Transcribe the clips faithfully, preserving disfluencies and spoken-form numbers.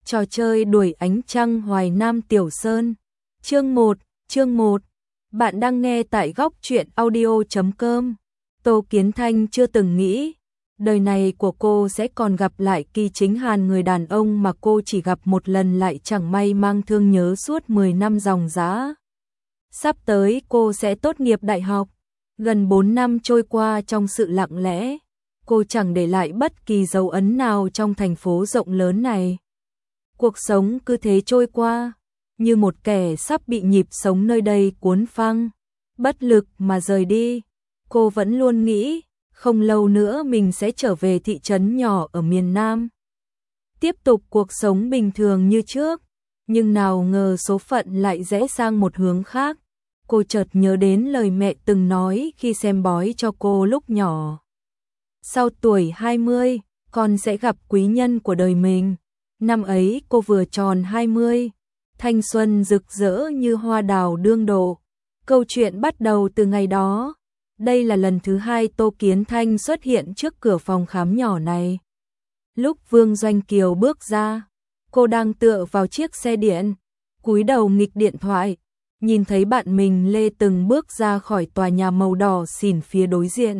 Trò chơi đuổi ánh trăng Hoài Nam Tiểu Sơn. Chương một, chương một. Bạn đang nghe tại góc truyện audio chấm com. Tô Kiến Thanh chưa từng nghĩ đời này của cô sẽ còn gặp lại Kỳ Chính Hàn, người đàn ông mà cô chỉ gặp một lần lại chẳng may mang thương nhớ suốt mười năm dòng dã. Sắp tới cô sẽ tốt nghiệp đại học. Gần bốn năm trôi qua trong sự lặng lẽ, cô chẳng để lại bất kỳ dấu ấn nào trong thành phố rộng lớn này. Cuộc sống cứ thế trôi qua, như một kẻ sắp bị nhịp sống nơi đây cuốn phăng, bất lực mà rời đi. Cô vẫn luôn nghĩ, không lâu nữa mình sẽ trở về thị trấn nhỏ ở miền Nam, tiếp tục cuộc sống bình thường như trước, nhưng nào ngờ số phận lại rẽ sang một hướng khác. Cô chợt nhớ đến lời mẹ từng nói khi xem bói cho cô lúc nhỏ. Sau tuổi hai mươi, con sẽ gặp quý nhân của đời mình. Năm ấy cô vừa tròn hai mươi, thanh xuân rực rỡ như hoa đào đương độ. Câu chuyện bắt đầu từ ngày đó. Đây là lần thứ hai Tô Kiến Thanh xuất hiện trước cửa phòng khám nhỏ này. Lúc Vương Doanh Kiều bước ra, cô đang tựa vào chiếc xe điện, cúi đầu nghịch điện thoại, nhìn thấy bạn mình lê từng bước ra khỏi tòa nhà màu đỏ xỉn phía đối diện.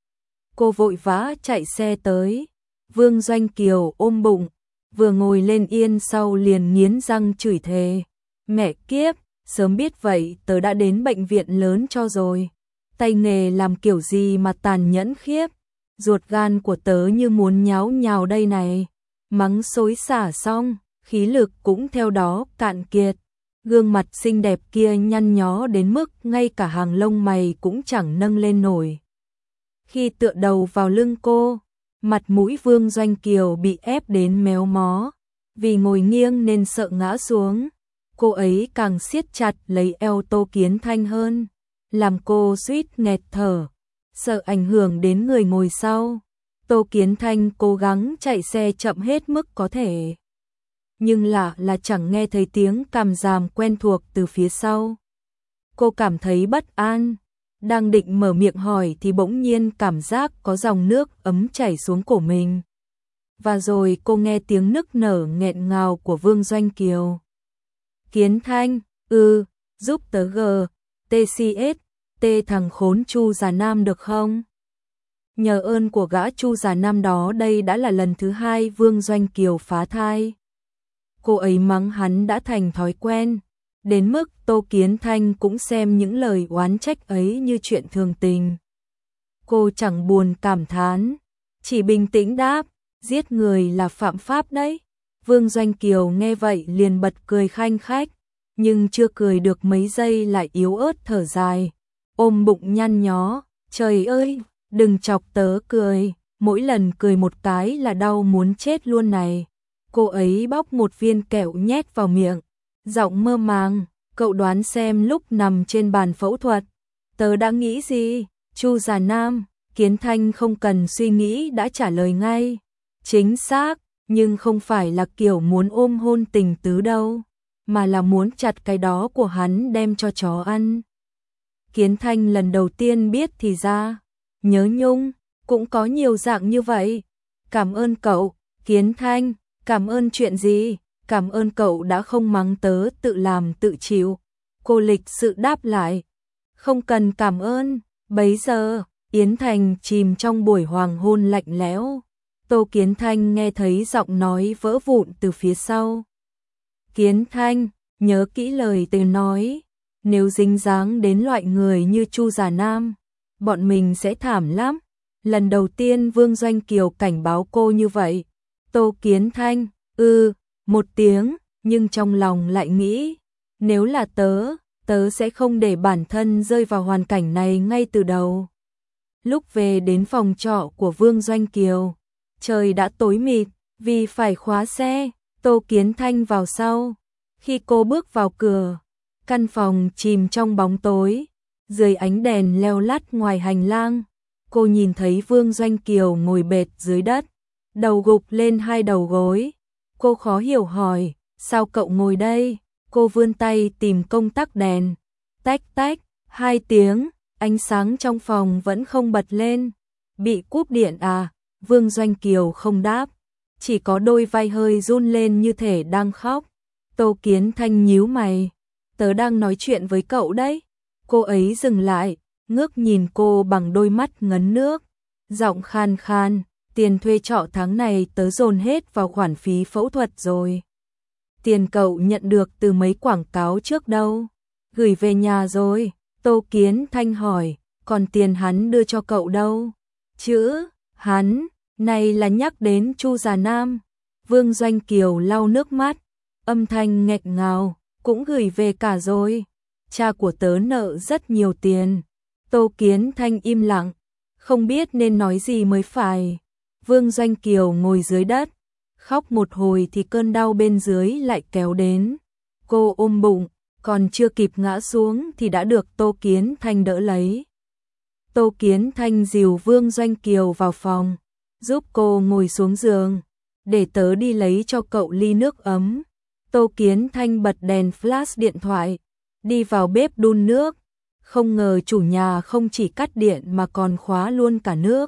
Cô vội vã chạy xe tới, Vương Doanh Kiều ôm bụng, vừa ngồi lên yên sau liền nghiến răng chửi thề. Mẹ kiếp, sớm biết vậy tớ đã đến bệnh viện lớn cho rồi. Tay nghề làm kiểu gì mà tàn nhẫn khiếp, ruột gan của tớ như muốn nháo nhào đây này. Mắng xối xả xong, khí lực cũng theo đó cạn kiệt. Gương mặt xinh đẹp kia nhăn nhó đến mức ngay cả hàng lông mày cũng chẳng nâng lên nổi. Khi tựa đầu vào lưng cô, mặt mũi Vương Doanh Kiều bị ép đến méo mó, vì ngồi nghiêng nên sợ ngã xuống. Cô ấy càng siết chặt lấy eo Tô Kiến Thanh hơn, làm cô suýt nghẹt thở, sợ ảnh hưởng đến người ngồi sau. Tô Kiến Thanh cố gắng chạy xe chậm hết mức có thể, nhưng lạ là chẳng nghe thấy tiếng càm ràm quen thuộc từ phía sau. Cô cảm thấy bất an, đang định mở miệng hỏi thì bỗng nhiên cảm giác có dòng nước ấm chảy xuống cổ mình. Và rồi cô nghe tiếng nức nở nghẹn ngào của Vương Doanh Kiều. Kiến Thanh, ư, ừ, giúp tớ gờ, tê xê ét, tê thằng khốn Chu già Nam được không? Nhờ ơn của gã Chu già Nam đó đây đã là lần thứ hai Vương Doanh Kiều phá thai. Cô ấy mắng hắn đã thành thói quen, đến mức Tô Kiến Thanh cũng xem những lời oán trách ấy như chuyện thường tình. Cô chẳng buồn cảm thán, chỉ bình tĩnh đáp, giết người là phạm pháp đấy. Vương Doanh Kiều nghe vậy liền bật cười khanh khách, nhưng chưa cười được mấy giây lại yếu ớt thở dài, ôm bụng nhăn nhó, trời ơi, đừng chọc tớ cười, mỗi lần cười một cái là đau muốn chết luôn này. Cô ấy bóc một viên kẹo nhét vào miệng, giọng mơ màng, cậu đoán xem lúc nằm trên bàn phẫu thuật, tớ đã nghĩ gì? Chu già Nam. Kiến Thanh không cần suy nghĩ đã trả lời ngay, chính xác, nhưng không phải là kiểu muốn ôm hôn tình tứ đâu, mà là muốn chặt cái đó của hắn đem cho chó ăn. Kiến Thanh lần đầu tiên biết thì ra, nhớ nhung, cũng có nhiều dạng như vậy. Cảm ơn cậu, Kiến Thanh. Cảm ơn chuyện gì? Cảm ơn cậu đã không mắng tớ tự làm tự chịu. Cô lịch sự đáp lại. Không cần cảm ơn. Bấy giờ, Yến Thành chìm trong buổi hoàng hôn lạnh lẽo. Tô Kiến Thanh nghe thấy giọng nói vỡ vụn từ phía sau. Kiến Thanh, nhớ kỹ lời tớ nói. Nếu dính dáng đến loại người như Chu già Nam, bọn mình sẽ thảm lắm. Lần đầu tiên Vương Doanh Kiều cảnh báo cô như vậy. Tô Kiến Thanh, ư, ừ, một tiếng, nhưng trong lòng lại nghĩ, nếu là tớ, tớ sẽ không để bản thân rơi vào hoàn cảnh này ngay từ đầu. Lúc về đến phòng trọ của Vương Doanh Kiều, trời đã tối mịt, vì phải khóa xe, Tô Kiến Thanh vào sau. Khi cô bước vào cửa, căn phòng chìm trong bóng tối, dưới ánh đèn leo lắt ngoài hành lang, cô nhìn thấy Vương Doanh Kiều ngồi bệt dưới đất, đầu gục lên hai đầu gối. Cô khó hiểu hỏi, sao cậu ngồi đây? Cô vươn tay tìm công tắc đèn. Tách tách, hai tiếng, ánh sáng trong phòng vẫn không bật lên. Bị cúp điện à? Vương Doanh Kiều không đáp, chỉ có đôi vai hơi run lên như thể đang khóc. Tô Kiến Thanh nhíu mày, tớ đang nói chuyện với cậu đấy. Cô ấy dừng lại, ngước nhìn cô bằng đôi mắt ngấn nước, giọng khan khan, tiền thuê trọ tháng này tớ dồn hết vào khoản phí phẫu thuật rồi. Tiền cậu nhận được từ mấy quảng cáo trước đâu? Gửi về nhà rồi. Tô Kiến Thanh hỏi, còn tiền hắn đưa cho cậu đâu? Chữ, hắn, này là nhắc đến Chu Già Nam. Vương Doanh Kiều lau nước mắt, âm thanh nghẹn ngào, cũng gửi về cả rồi. Cha của tớ nợ rất nhiều tiền. Tô Kiến Thanh im lặng, không biết nên nói gì mới phải. Vương Doanh Kiều ngồi dưới đất, khóc một hồi thì cơn đau bên dưới lại kéo đến. Cô ôm bụng, còn chưa kịp ngã xuống thì đã được Tô Kiến Thanh đỡ lấy. Tô Kiến Thanh dìu Vương Doanh Kiều vào phòng, giúp cô ngồi xuống giường, để tớ đi lấy cho cậu ly nước ấm. Tô Kiến Thanh bật đèn flash điện thoại, đi vào bếp đun nước. Không ngờ chủ nhà không chỉ cắt điện mà còn khóa luôn cả nước.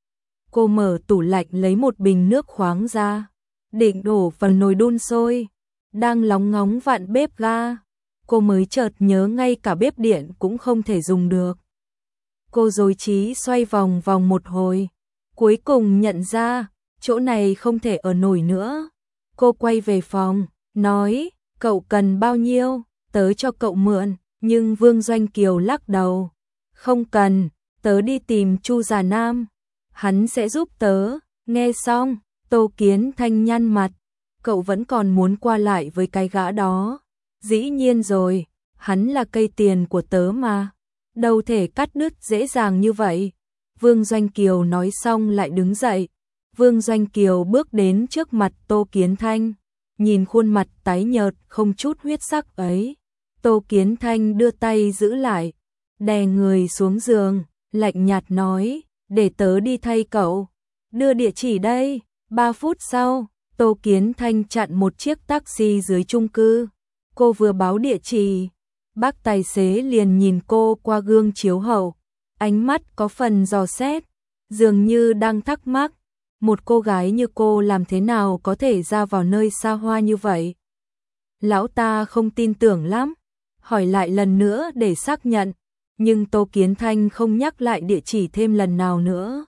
Cô mở tủ lạnh lấy một bình nước khoáng ra, định đổ vào nồi đun sôi, đang lóng ngóng vặn bếp ga. Cô mới chợt nhớ ngay cả bếp điện cũng không thể dùng được. Cô rối trí xoay vòng vòng một hồi, cuối cùng nhận ra chỗ này không thể ở nổi nữa. Cô quay về phòng, nói, cậu cần bao nhiêu, tớ cho cậu mượn. Nhưng Vương Doanh Kiều lắc đầu, không cần, tớ đi tìm Chu Già Nam, hắn sẽ giúp tớ. Nghe xong, Tô Kiến Thanh nhăn mặt, cậu vẫn còn muốn qua lại với cái gã đó. Dĩ nhiên rồi, hắn là cây tiền của tớ mà, đâu thể cắt đứt dễ dàng như vậy. Vương Doanh Kiều nói xong lại đứng dậy. Vương Doanh Kiều bước đến trước mặt Tô Kiến Thanh, nhìn khuôn mặt tái nhợt không chút huyết sắc ấy. Tô Kiến Thanh đưa tay giữ lại, đè người xuống giường, lạnh nhạt nói, để tớ đi thay cậu. Đưa địa chỉ đây. Ba phút sau, Tô Kiến Thanh chặn một chiếc taxi dưới chung cư. Cô vừa báo địa chỉ, bác tài xế liền nhìn cô qua gương chiếu hậu, ánh mắt có phần dò xét, dường như đang thắc mắc, một cô gái như cô làm thế nào có thể ra vào nơi xa hoa như vậy. Lão ta không tin tưởng lắm, hỏi lại lần nữa để xác nhận, nhưng Tô Kiến Thanh không nhắc lại địa chỉ thêm lần nào nữa.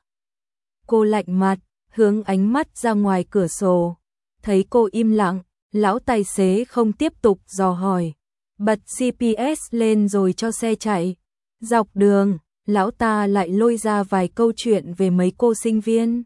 Cô lạnh mặt, hướng ánh mắt ra ngoài cửa sổ, thấy cô im lặng, lão tài xế không tiếp tục dò hỏi, bật giê pê ét lên rồi cho xe chạy. Dọc đường, lão ta lại lôi ra vài câu chuyện về mấy cô sinh viên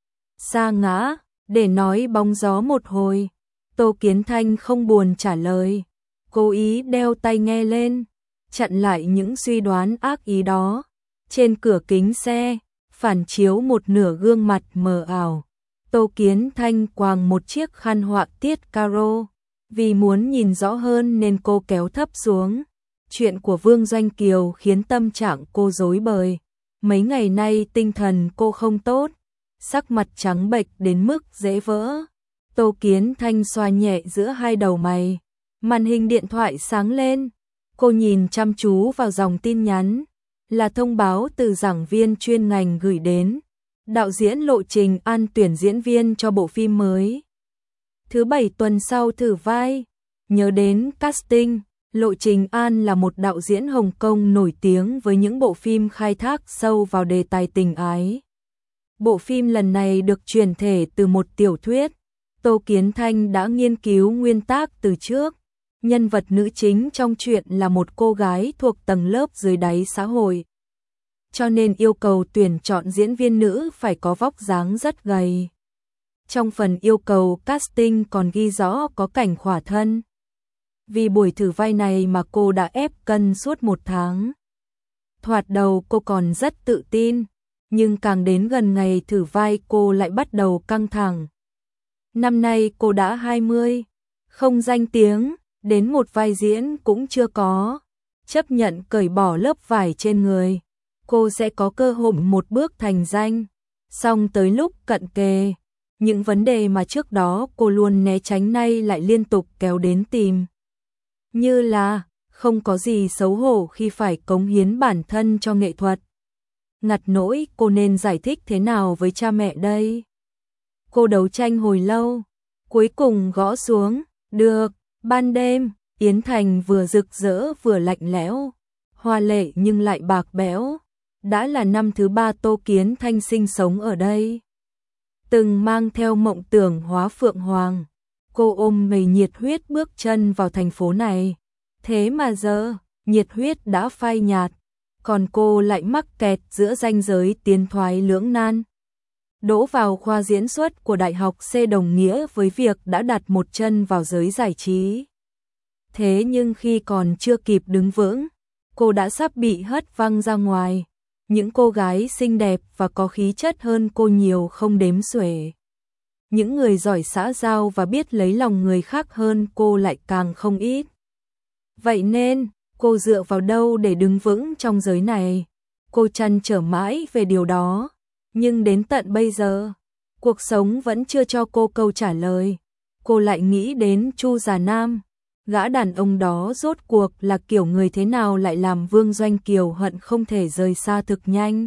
sa ngã, để nói bóng gió một hồi. Tô Kiến Thanh không buồn trả lời, cố ý đeo tai nghe lên, chặn lại những suy đoán ác ý đó. Trên cửa kính xe, phản chiếu một nửa gương mặt mờ ảo. Tô Kiến Thanh quàng một chiếc khăn họa tiết caro, vì muốn nhìn rõ hơn nên cô kéo thấp xuống. Chuyện của Vương Doanh Kiều khiến tâm trạng cô rối bời. Mấy ngày nay tinh thần cô không tốt, sắc mặt trắng bệch đến mức dễ vỡ. Tô Kiến Thanh xoa nhẹ giữa hai đầu mày, màn hình điện thoại sáng lên. Cô nhìn chăm chú vào dòng tin nhắn, là thông báo từ giảng viên chuyên ngành gửi đến. Đạo diễn Lộ Trình An tuyển diễn viên cho bộ phim mới. Thứ bảy tuần sau thử vai. Nhớ đến casting, Lộ Trình An là một đạo diễn Hồng Kông nổi tiếng với những bộ phim khai thác sâu vào đề tài tình ái. Bộ phim lần này được chuyển thể từ một tiểu thuyết. Tô Kiến Thanh đã nghiên cứu nguyên tác từ trước. Nhân vật nữ chính trong truyện là một cô gái thuộc tầng lớp dưới đáy xã hội, cho nên yêu cầu tuyển chọn diễn viên nữ phải có vóc dáng rất gầy. Trong phần yêu cầu casting còn ghi rõ có cảnh khỏa thân. Vì buổi thử vai này mà cô đã ép cân suốt một tháng. Thoạt đầu cô còn rất tự tin, nhưng càng đến gần ngày thử vai cô lại bắt đầu căng thẳng. Năm nay cô đã hai mươi, không danh tiếng, đến một vai diễn cũng chưa có. Chấp nhận cởi bỏ lớp vải trên người, cô sẽ có cơ hội một bước thành danh. Song tới lúc cận kề, những vấn đề mà trước đó cô luôn né tránh nay lại liên tục kéo đến tìm. Như là, không có gì xấu hổ khi phải cống hiến bản thân cho nghệ thuật. Ngặt nỗi cô nên giải thích thế nào với cha mẹ đây? Cô đấu tranh hồi lâu, cuối cùng gõ xuống, được. Ban đêm, Yến Thành vừa rực rỡ vừa lạnh lẽo, hoa lệ nhưng lại bạc bẽo. Đã là năm thứ ba Tô Kiến Thanh sinh sống ở đây. Từng mang theo mộng tưởng hóa phượng hoàng, cô ôm đầy nhiệt huyết bước chân vào thành phố này. Thế mà giờ, nhiệt huyết đã phai nhạt, còn cô lại mắc kẹt giữa ranh giới tiến thoái lưỡng nan. Đỗ vào khoa diễn xuất của Đại học C đồng nghĩa với việc đã đặt một chân vào giới giải trí. Thế nhưng khi còn chưa kịp đứng vững, cô đã sắp bị hất văng ra ngoài. Những cô gái xinh đẹp và có khí chất hơn cô nhiều không đếm xuể. Những người giỏi xã giao và biết lấy lòng người khác hơn cô lại càng không ít. Vậy nên, cô dựa vào đâu để đứng vững trong giới này? Cô trăn trở mãi về điều đó. Nhưng đến tận bây giờ, cuộc sống vẫn chưa cho cô câu trả lời. Cô lại nghĩ đến Chu Già Nam. Gã đàn ông đó rốt cuộc là kiểu người thế nào lại làm Vương Doanh Kiều hận không thể rời xa thực nhanh.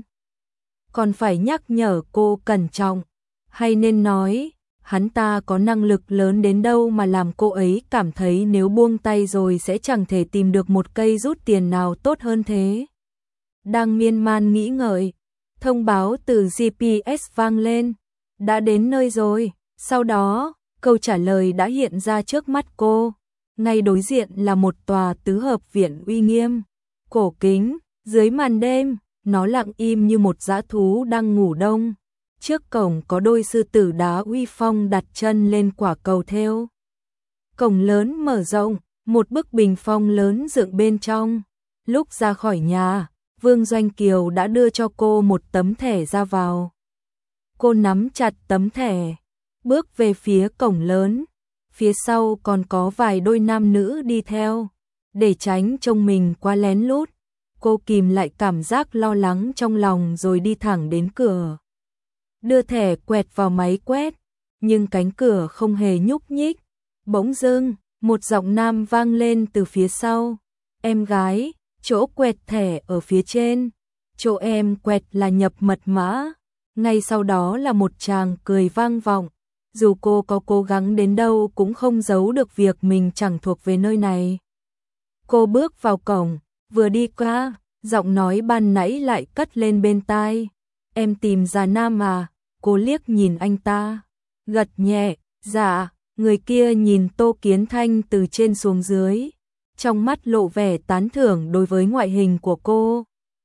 Còn phải nhắc nhở cô cẩn trọng, hay nên nói, hắn ta có năng lực lớn đến đâu mà làm cô ấy cảm thấy nếu buông tay rồi sẽ chẳng thể tìm được một cây rút tiền nào tốt hơn thế. Đang miên man nghĩ ngợi, thông báo từ giê pê ét vang lên, đã đến nơi rồi. Sau đó, câu trả lời đã hiện ra trước mắt cô. Ngay đối diện là một tòa tứ hợp viện uy nghiêm, cổ kính, dưới màn đêm, nó lặng im như một dã thú đang ngủ đông. Trước cổng có đôi sư tử đá uy phong đặt chân lên quả cầu thêu. Cổng lớn mở rộng, một bức bình phong lớn dựng bên trong. Lúc ra khỏi nhà, Vương Doanh Kiều đã đưa cho cô một tấm thẻ ra vào. Cô nắm chặt tấm thẻ, bước về phía cổng lớn. Phía sau còn có vài đôi nam nữ đi theo. Để tránh trông mình quá lén lút, cô kìm lại cảm giác lo lắng trong lòng rồi đi thẳng đến cửa. Đưa thẻ quẹt vào máy quét, nhưng cánh cửa không hề nhúc nhích. Bỗng dưng, một giọng nam vang lên từ phía sau. Em gái, chỗ quẹt thẻ ở phía trên. Chỗ em quẹt là nhập mật mã. Ngay sau đó là một tràng cười vang vọng. Dù cô có cố gắng đến đâu cũng không giấu được việc mình chẳng thuộc về nơi này. Cô bước vào cổng, vừa đi qua, giọng nói ban nãy lại cất lên bên tai. Em tìm Già Nam à? Cô liếc nhìn anh ta, gật nhẹ, dạ. Người kia nhìn Tô Kiến Thanh từ trên xuống dưới, trong mắt lộ vẻ tán thưởng đối với ngoại hình của cô.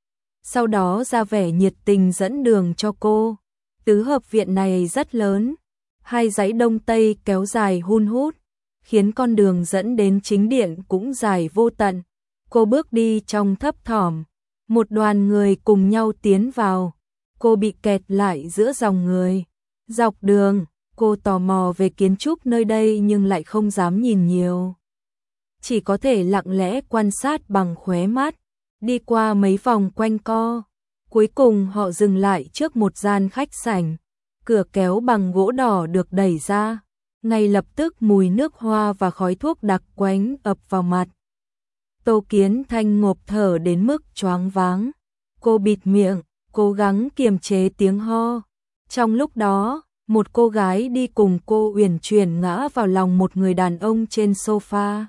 Sau đó ra vẻ nhiệt tình dẫn đường cho cô. Tứ hợp viện này rất lớn, hai dãy đông tây kéo dài hun hút, khiến con đường dẫn đến chính điện cũng dài vô tận. Cô bước đi trong thấp thỏm, một đoàn người cùng nhau tiến vào. Cô bị kẹt lại giữa dòng người. Dọc đường, cô tò mò về kiến trúc nơi đây nhưng lại không dám nhìn nhiều. Chỉ có thể lặng lẽ quan sát bằng khóe mắt, đi qua mấy vòng quanh co. Cuối cùng họ dừng lại trước một gian khách sảnh. Cửa kéo bằng gỗ đỏ được đẩy ra. Ngay lập tức mùi nước hoa và khói thuốc đặc quánh ập vào mặt. Tô Kiến Thanh ngộp thở đến mức choáng váng. Cô bịt miệng, cố gắng kiềm chế tiếng ho. Trong lúc đó, một cô gái đi cùng cô uyển chuyển ngã vào lòng một người đàn ông trên sofa.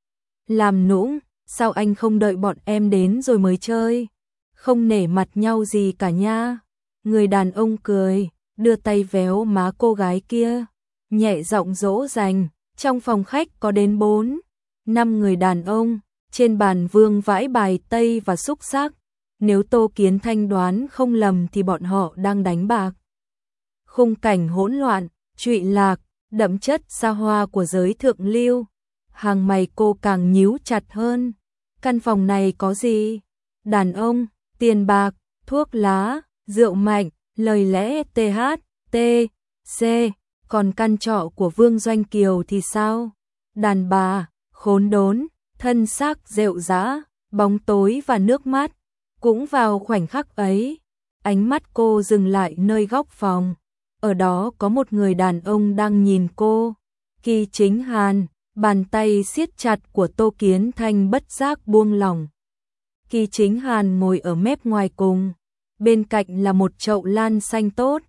Làm nũng, sao anh không đợi bọn em đến rồi mới chơi? Không nể mặt nhau gì cả nha. Người đàn ông cười, đưa tay véo má cô gái kia, nhẹ giọng dỗ dành. Trong phòng khách có đến bốn, năm người đàn ông, trên bàn vương vãi bài tây và xúc xắc. Nếu Tô Kiến Thanh đoán không lầm thì bọn họ đang đánh bạc. Khung cảnh hỗn loạn, trụy lạc, đậm chất xa hoa của giới thượng lưu. Hàng mày cô càng nhíu chặt hơn. Căn phòng này có gì? Đàn ông, tiền bạc, thuốc lá, rượu mạnh, lời lẽ tê hát, tê, xê. Còn căn trọ của Vương Doanh Kiều thì sao? Đàn bà, khốn đốn, thân xác rệu rã, bóng tối và nước mắt. Cũng vào khoảnh khắc ấy, ánh mắt cô dừng lại nơi góc phòng. Ở đó có một người đàn ông đang nhìn cô. Kỳ Chính Hàn, bàn tay siết chặt của Tô Kiến Thanh bất giác buông lỏng. Kỳ Chính Hàn ngồi ở mép ngoài cùng. Bên cạnh là một chậu lan xanh tốt.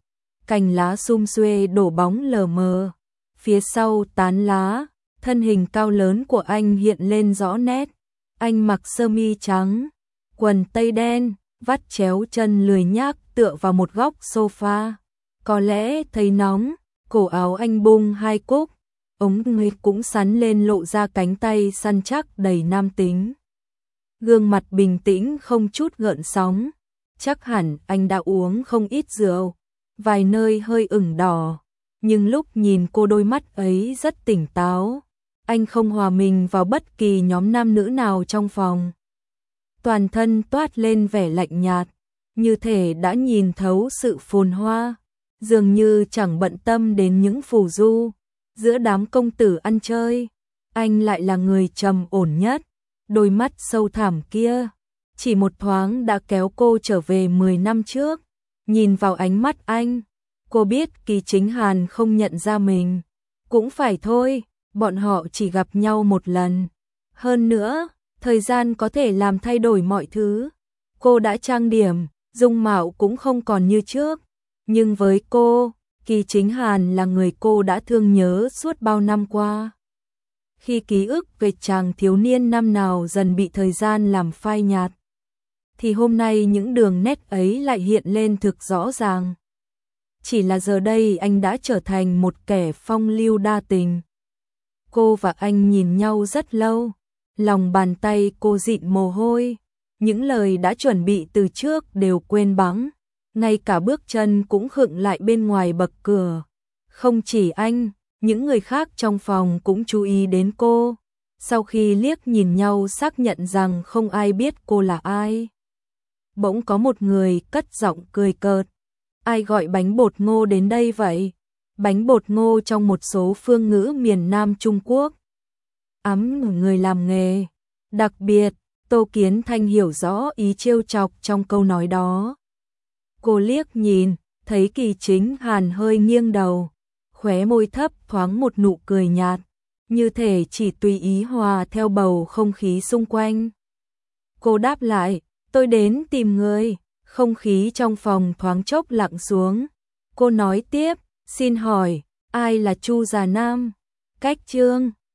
cành lá sum xuê đổ bóng lờ mờ. Phía sau tán lá, thân hình cao lớn của anh hiện lên rõ nét. Anh mặc sơ mi trắng, quần tây đen, vắt chéo chân lười nhác tựa vào một góc sofa. Có lẽ thấy nóng, cổ áo anh bung hai cúc, ống người cũng sắn lên lộ ra cánh tay săn chắc đầy nam tính. Gương mặt bình tĩnh không chút gợn sóng, chắc hẳn anh đã uống không ít rượu, vài nơi hơi ửng đỏ, nhưng lúc nhìn cô đôi mắt ấy rất tỉnh táo. Anh không hòa mình vào bất kỳ nhóm nam nữ nào trong phòng. Toàn thân toát lên vẻ lạnh nhạt, như thể đã nhìn thấu sự phồn hoa, dường như chẳng bận tâm đến những phù du. Giữa đám công tử ăn chơi, anh lại là người trầm ổn nhất. Đôi mắt sâu thẳm kia, chỉ một thoáng đã kéo cô trở về mười năm trước. Nhìn vào ánh mắt anh, cô biết Kỳ Chính Hàn không nhận ra mình. Cũng phải thôi, bọn họ chỉ gặp nhau một lần. Hơn nữa, thời gian có thể làm thay đổi mọi thứ. Cô đã trang điểm, dung mạo cũng không còn như trước. Nhưng với cô, Kỳ Chính Hàn là người cô đã thương nhớ suốt bao năm qua. Khi ký ức về chàng thiếu niên năm nào dần bị thời gian làm phai nhạt, thì hôm nay những đường nét ấy lại hiện lên thực rõ ràng. Chỉ là giờ đây anh đã trở thành một kẻ phong lưu đa tình. Cô và anh nhìn nhau rất lâu, lòng bàn tay cô dịn mồ hôi, những lời đã chuẩn bị từ trước đều quên bẵng, ngay cả bước chân cũng khựng lại bên ngoài bậc cửa. Không chỉ anh, những người khác trong phòng cũng chú ý đến cô. Sau khi liếc nhìn nhau xác nhận rằng không ai biết cô là ai, bỗng có một người cất giọng cười cợt. Ai gọi bánh bột ngô đến đây vậy? Bánh bột ngô trong một số phương ngữ miền Nam Trung Quốc ấm người làm nghề. Đặc biệt, Tô Kiến Thanh hiểu rõ ý trêu chọc trong câu nói đó. Cô liếc nhìn, thấy Kỳ Chính Hàn hơi nghiêng đầu, khóe môi thấp thoáng một nụ cười nhạt, như thể chỉ tùy ý hòa theo bầu không khí xung quanh. Cô đáp lại, tôi đến tìm người. Không khí trong phòng thoáng chốc lặng xuống. Cô nói tiếp, xin hỏi, ai là Chu Già Nam? Cách Trương